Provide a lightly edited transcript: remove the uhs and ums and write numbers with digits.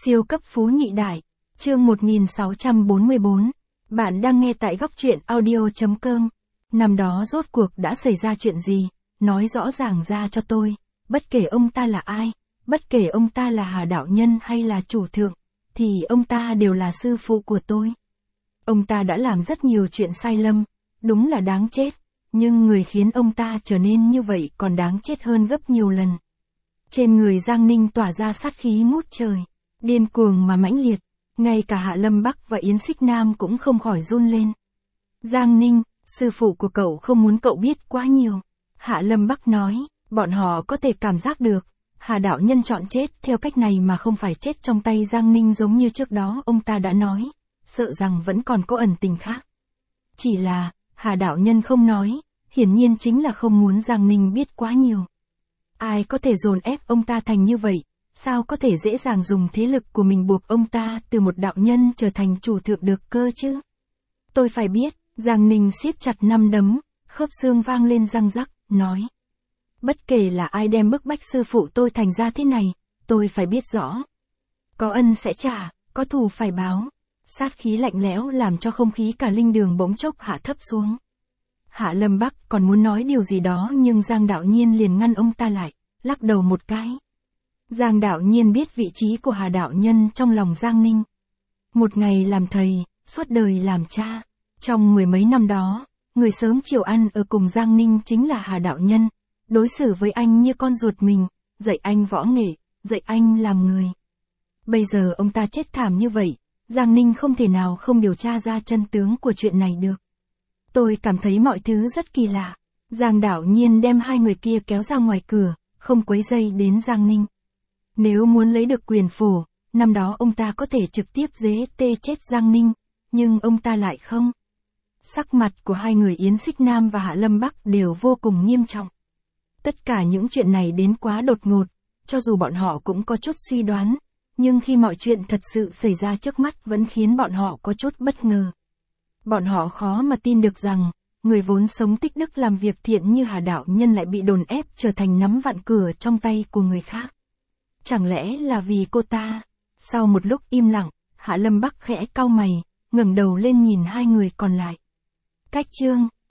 Siêu cấp phú nhị đại, chương 1644. Bạn đang nghe tại góc truyện audio.com. Năm đó rốt cuộc đã xảy ra chuyện gì, nói rõ ràng ra cho tôi, bất kể ông ta là ai, bất kể ông ta là Hà đạo nhân hay là chủ thượng, thì ông ta đều là sư phụ của tôi. Ông ta đã làm rất nhiều chuyện sai lầm, đúng là đáng chết, nhưng người khiến ông ta trở nên như vậy còn đáng chết hơn gấp nhiều lần. Trên người Giang Ninh tỏa ra sát khí ngút trời, điên cuồng mà mãnh liệt, ngay cả Hạ Lâm Bắc và Yến Xích Nam cũng không khỏi run lên. Giang Ninh, sư phụ của cậu không muốn cậu biết quá nhiều. Hạ Lâm Bắc nói, bọn họ có thể cảm giác được, Hà đạo nhân chọn chết theo cách này mà không phải chết trong tay Giang Ninh giống như trước đó ông ta đã nói, sợ rằng vẫn còn có ẩn tình khác. Chỉ là, Hà đạo nhân không nói, hiển nhiên chính là không muốn Giang Ninh biết quá nhiều. Ai có thể dồn ép ông ta thành như vậy, sao có thể dễ dàng dùng thế lực của mình buộc ông ta từ một đạo nhân trở thành chủ thượng được cơ chứ? Tôi phải biết, Giang Ninh siết chặt nắm đấm, khớp xương vang lên răng rắc, nói. Bất kể là ai đem bức bách sư phụ tôi thành ra thế này, tôi phải biết rõ. Có ân sẽ trả, có thù phải báo. Sát khí lạnh lẽo làm cho không khí cả linh đường bỗng chốc hạ thấp xuống. Hạ Lâm Bắc còn muốn nói điều gì đó nhưng Giang Đạo Nhiên liền ngăn ông ta lại, lắc đầu một cái. Giang Đạo Nhiên biết vị trí của Hà đạo nhân trong lòng Giang Ninh. Một ngày làm thầy, suốt đời làm cha. Trong mười mấy năm đó, người sớm chiều ăn ở cùng Giang Ninh chính là Hà đạo nhân, đối xử với anh như con ruột mình, dạy anh võ nghệ, dạy anh làm người. Bây giờ ông ta chết thảm như vậy, Giang Ninh không thể nào không điều tra ra chân tướng của chuyện này được. Tôi cảm thấy mọi thứ rất kỳ lạ. Giang Đạo Nhiên đem hai người kia kéo ra ngoài cửa, không quấy rầy đến Giang Ninh. Nếu muốn lấy được quyền phổ, năm đó ông ta có thể trực tiếp dế tê chết Giang Ninh, nhưng ông ta lại không. Sắc mặt của hai người Yến Xích Nam và Hạ Lâm Bắc đều vô cùng nghiêm trọng. Tất cả những chuyện này đến quá đột ngột, cho dù bọn họ cũng có chút suy đoán, nhưng khi mọi chuyện thật sự xảy ra trước mắt vẫn khiến bọn họ có chút bất ngờ. Bọn họ khó mà tin được rằng, người vốn sống tích đức làm việc thiện như Hà đạo nhân lại bị đồn ép trở thành nắm vạn cửa trong tay của người khác. Chẳng lẽ là vì cô ta? Sau một lúc im lặng, Hạ Lâm Bắc khẽ cau mày, ngẩng đầu lên nhìn hai người còn lại. Cách chương